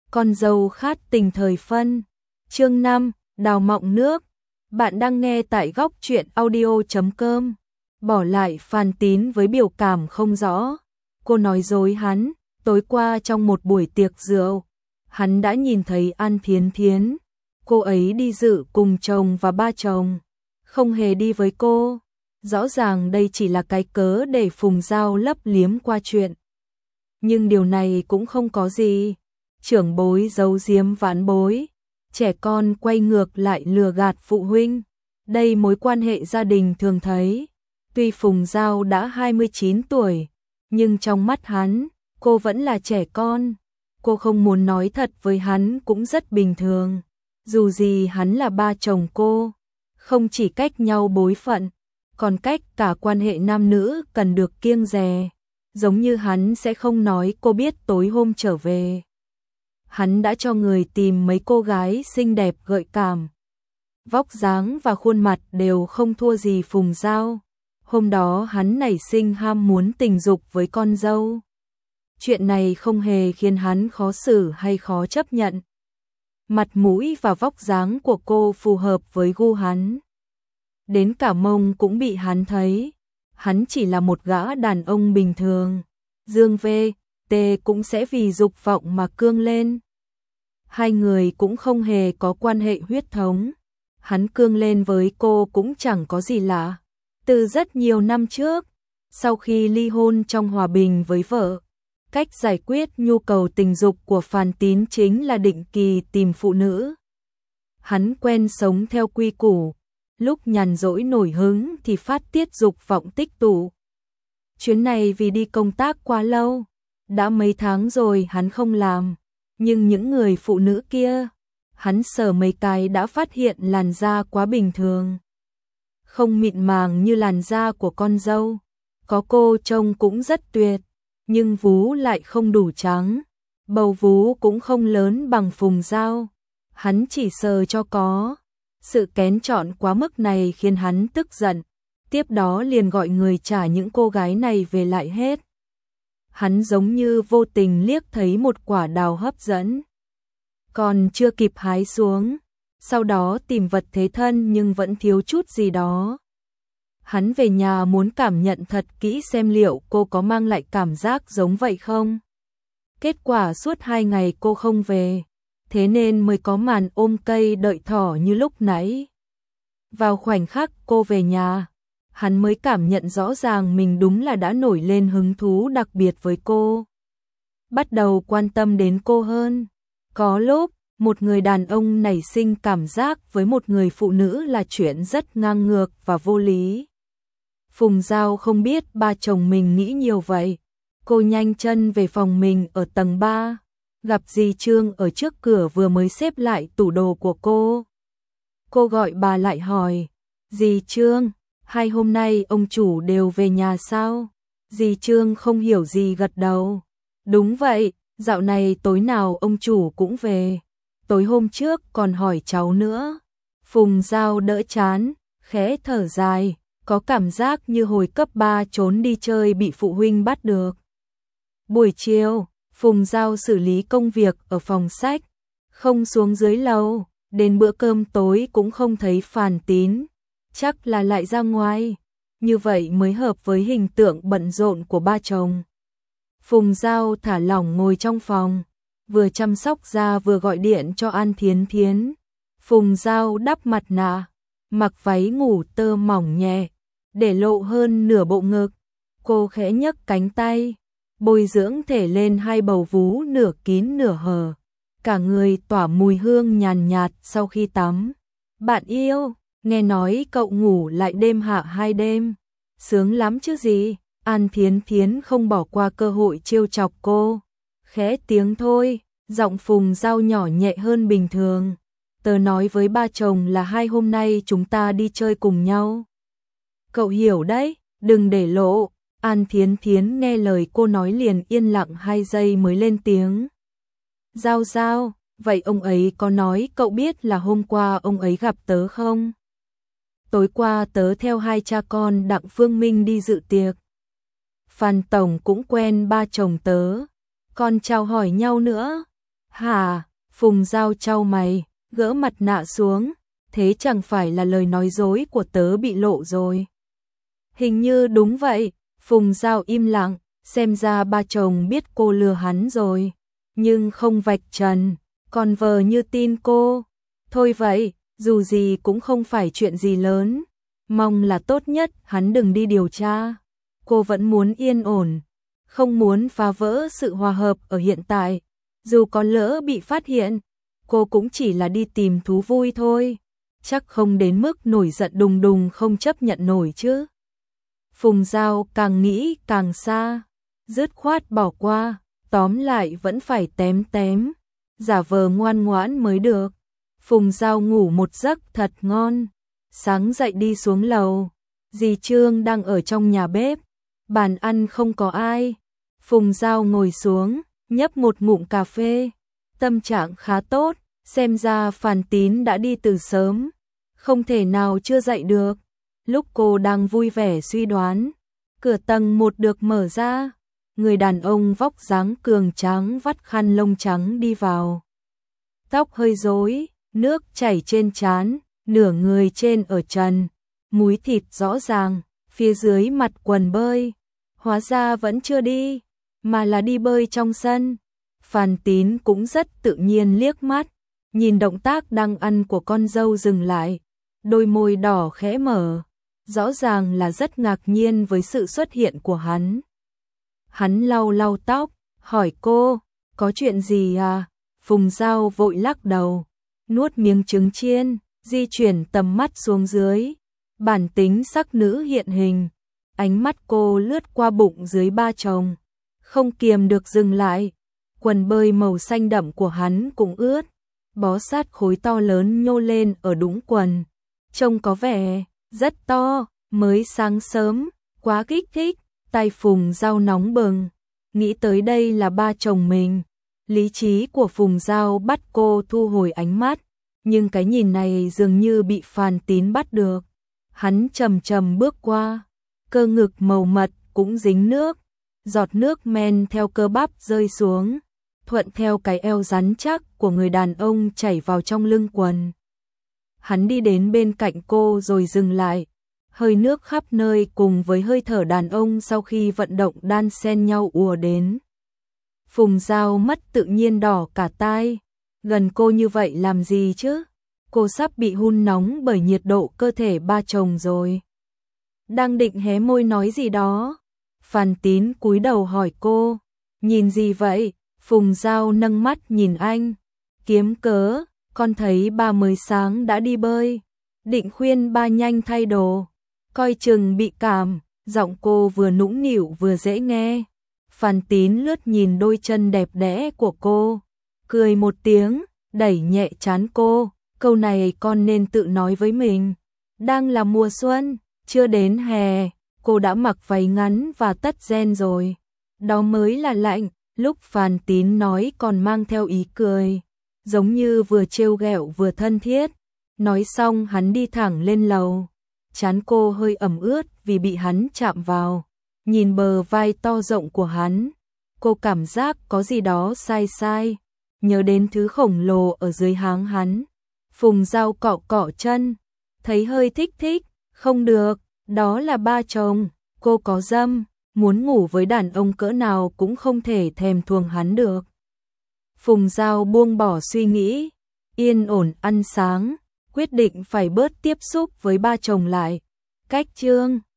Con dâu khát tình thời phân. Chương 5, đào mọng nước. Bạn đang nghe tại góc truyện audio.com. Bỏ lại Phan Tín với biểu cảm không rõ. Cô nói dối hắn, tối qua trong một buổi tiệc rượu, hắn đã nhìn thấy An Thiến Thiến. Cô ấy đi dự cùng chồng và ba chồng, không hề đi với cô. Rõ ràng đây chỉ là cái cớ để Phùng Dao lấp liếm qua chuyện. Nhưng điều này cũng không có gì. Trưởng bối giấu giếm vãn bối, trẻ con quay ngược lại lừa gạt phụ huynh. Đây mối quan hệ gia đình thường thấy. Tuy Phùng Dao đã 29 tuổi, nhưng trong mắt hắn, cô vẫn là trẻ con. Cô không muốn nói thật với hắn cũng rất bình thường. Dù gì hắn là ba chồng cô, không chỉ cách nhau bối phận, còn cách cả quan hệ nam nữ cần được kiêng dè. Giống như hắn sẽ không nói cô biết tối hôm trở về, hắn đã cho người tìm mấy cô gái xinh đẹp gợi cảm. Vóc dáng và khuôn mặt đều không thua gì Phùng Dao. Hôm đó hắn nảy sinh ham muốn tình dục với con dâu. Chuyện này không hề khiến hắn khó xử hay khó chấp nhận. Mặt mũi và vóc dáng của cô phù hợp với gu hắn. Đến cả mông cũng bị hắn thấy. Hắn chỉ là một gã đàn ông bình thường. Dương V.T cũng sẽ vì dục vọng mà cương lên. Hai người cũng không hề có quan hệ huyết thống. Hắn cương lên với cô cũng chẳng có gì lạ. Từ rất nhiều năm trước, sau khi ly hôn trong hòa bình với vợ, cách giải quyết nhu cầu tình dục của Phan Tín chính là định kỳ tìm phụ nữ. Hắn quen sống theo quy củ, lúc nhàn rỗi nổi hứng thì phát tiết dục vọng tích tụ. Chuyến này vì đi công tác quá lâu, đã mấy tháng rồi hắn không làm, nhưng những người phụ nữ kia, hắn sờ mấy cái đã phát hiện làn da quá bình thường. Không mịn màng như làn da của con dâu, có cô trông cũng rất tuyệt, nhưng vú lại không đủ trắng, bầu vú cũng không lớn bằng Phùng Dao. Hắn chỉ sờ cho có. Sự kén chọn quá mức này khiến hắn tức giận, tiếp đó liền gọi người trả những cô gái này về lại hết. Hắn giống như vô tình liếc thấy một quả đào hấp dẫn, còn chưa kịp hái xuống, sau đó tìm vật thế thân nhưng vẫn thiếu chút gì đó. Hắn về nhà muốn cảm nhận thật kỹ xem liệu cô có mang lại cảm giác giống vậy không. Kết quả suốt 2 ngày cô không về, thế nên mới có màn ôm cây đợi thỏ như lúc nãy. Vào khoảnh khắc cô về nhà, hắn mới cảm nhận rõ ràng mình đúng là đã nổi lên hứng thú đặc biệt với cô. Bắt đầu quan tâm đến cô hơn. Có lúc, một người đàn ông nảy sinh cảm giác với một người phụ nữ là chuyện rất ngang ngược và vô lý. Phùng Dao không biết ba chồng mình nghĩ nhiều vậy. Cô nhanh chân về phòng mình ở tầng 3, gặp dì Trương ở trước cửa vừa mới xếp lại tủ đồ của cô. Cô gọi bà lại hỏi, dì Trương, hai hôm nay ông chủ đều về nhà sao? Dì Trương không hiểu gì gật đầu. Đúng vậy, dạo này tối nào ông chủ cũng về. Tối hôm trước còn hỏi cháu nữa. Phùng Dao đỡ chán, khẽ thở dài, có cảm giác như hồi cấp 3 trốn đi chơi bị phụ huynh bắt được. Buổi chiều, Phùng Dao xử lý công việc ở phòng sách, không xuống dưới lầu, đến bữa cơm tối cũng không thấy Phan Tín, chắc là lại ra ngoài, như vậy mới hợp với hình tượng bận rộn của ba chồng. Phùng Dao thả lỏng ngồi trong phòng, vừa chăm sóc da vừa gọi điện cho An Thiến Thiến. Phùng Dao đắp mặt nạ, mặc váy ngủ tơ mỏng nhẹ, để lộ hơn nửa bộ ngực. Cô khẽ nhấc cánh tay, bồi dưỡng thể lên hai bầu vú nửa kín nửa hở. Cả người tỏa mùi hương nhàn nhạt sau khi tắm. Bạn yêu, nghe nói cậu ngủ lại đêm hạ 2 đêm. Sướng lắm chứ gì. An Thiến Thiến không bỏ qua cơ hội trêu chọc cô. Khẽ tiếng thôi, giọng Phùng Dao nhỏ nhẹ hơn bình thường. Tớ nói với ba chồng là 2 hôm nay chúng ta đi chơi cùng nhau. Cậu hiểu đấy, đừng để lộ. An Thiến Thiến nghe lời cô nói liền yên lặng 2 giây mới lên tiếng. Dao Dao, vậy ông ấy có nói cậu biết là hôm qua ông ấy gặp tớ không? Tối qua tớ theo 2 cha con Đặng Phương Minh đi dự tiệc. Phan Tổng cũng quen ba chồng tớ, còn chào hỏi nhau nữa. Hả? Phùng Giao chau mày, gỡ mặt nạ xuống, thế chẳng phải là lời nói dối của tớ bị lộ rồi. Hình như đúng vậy, Phùng Giao im lặng, xem ra ba chồng biết cô lừa hắn rồi, nhưng không vạch trần, còn vờ như tin cô. Thôi vậy, dù gì cũng không phải chuyện gì lớn, mong là tốt nhất hắn đừng đi điều tra. Cô vẫn muốn yên ổn, không muốn phá vỡ sự hòa hợp ở hiện tại, dù có lỡ bị phát hiện, cô cũng chỉ là đi tìm thú vui thôi, chắc không đến mức nổi giận đùng đùng không chấp nhận nổi chứ. Phùng Giao càng nghĩ càng xa, dứt khoát bỏ qua, tóm lại vẫn phải tém tém, giả vờ ngoan ngoãn mới được. Phùng Giao ngủ một giấc thật ngon, sáng dậy đi xuống lầu, dì Trương đang ở trong nhà bếp, bàn ăn không có ai. Phùng Giao ngồi xuống, nhấp một ngụm cà phê, tâm trạng khá tốt, xem ra Phan Tín đã đi từ sớm, không thể nào chưa dậy được. Lúc cô đang vui vẻ suy đoán, cửa tầng 1 được mở ra, người đàn ông vóc dáng cường tráng vắt khăn lông trắng đi vào. Tóc hơi rối, nước chảy trên trán, nửa người trên ở trần, múi thịt rõ ràng, phía dưới mặt quần bơi. Hóa ra vẫn chưa đi, mà là đi bơi trong sân. Phan Tín cũng rất tự nhiên liếc mắt, nhìn động tác đang ăn của con dâu dừng lại, đôi môi đỏ khẽ mở, rõ ràng là rất ngạc nhiên với sự xuất hiện của hắn. Hắn lau lau tóc, hỏi cô, có chuyện gì à? Phùng Giao vội lắc đầu, nuốt miếng trứng chiên, di chuyển tầm mắt xuống dưới, bản tính sắc nữ hiện hình. Ánh mắt cô lướt qua bụng dưới ba chồng, không kiềm được dừng lại. Quần bơi màu xanh đậm của hắn cũng ướt, bó sát khối to lớn nhô lên ở đũng quần. Trông có vẻ rất to, mới sáng sớm, quá kích thích. Tay Phùng Giao nóng bừng, nghĩ tới đây là ba chồng mình. Lý trí của Phùng Giao bắt cô thu hồi ánh mắt, nhưng cái nhìn này dường như bị Phan Tín bắt được. Hắn chậm chậm bước qua, cơ ngực màu mật cũng dính nước, giọt nước men theo cơ bắp rơi xuống, thuận theo cái eo rắn chắc của người đàn ông chảy vào trong lưng quần. Hắn đi đến bên cạnh cô rồi dừng lại, hơi nước khắp nơi cùng với hơi thở đàn ông sau khi vận động đan xen nhau ùa đến. Phùng Giao mất tự nhiên đỏ cả tai, gần cô như vậy làm gì chứ? Cô sắp bị hun nóng bởi nhiệt độ cơ thể ba chồng rồi. Đang định hé môi nói gì đó, Phan Tín cúi đầu hỏi cô, nhìn gì vậy? Phùng Giao nâng mắt nhìn anh, kiếm cớ, con thấy ba mới sáng đã đi bơi, định khuyên ba nhanh thay đồ, coi chừng bị cảm. Giọng cô vừa nũng nịu vừa dễ nghe. Phan Tín lướt nhìn đôi chân đẹp đẽ của cô, cười một tiếng, đẩy nhẹ trán cô, câu này con nên tự nói với mình. Đang là mùa xuân, chưa đến hè, cô đã mặc váy ngắn và tất ren rồi. Đó mới là lạnh. Lúc Phan Tín nói còn mang theo ý cười, giống như vừa trêu ghẹo vừa thân thiết. Nói xong hắn đi thẳng lên lầu. Trán cô hơi ẩm ướt vì bị hắn chạm vào. Nhìn bờ vai to rộng của hắn, cô cảm giác có gì đó sai sai. Nhớ đến thứ khổng lồ ở dưới háng hắn. Phùng Giao cọ cọ chân, thấy hơi thích thích. Không được, đó là ba chồng, cô có dâm. Muốn ngủ với đàn ông cỡ nào cũng không thể thèm thuồng hắn được. Phùng Giao buông bỏ suy nghĩ, yên ổn ăn sáng, quyết định phải bớt tiếp xúc với ba chồng lại. Cách chương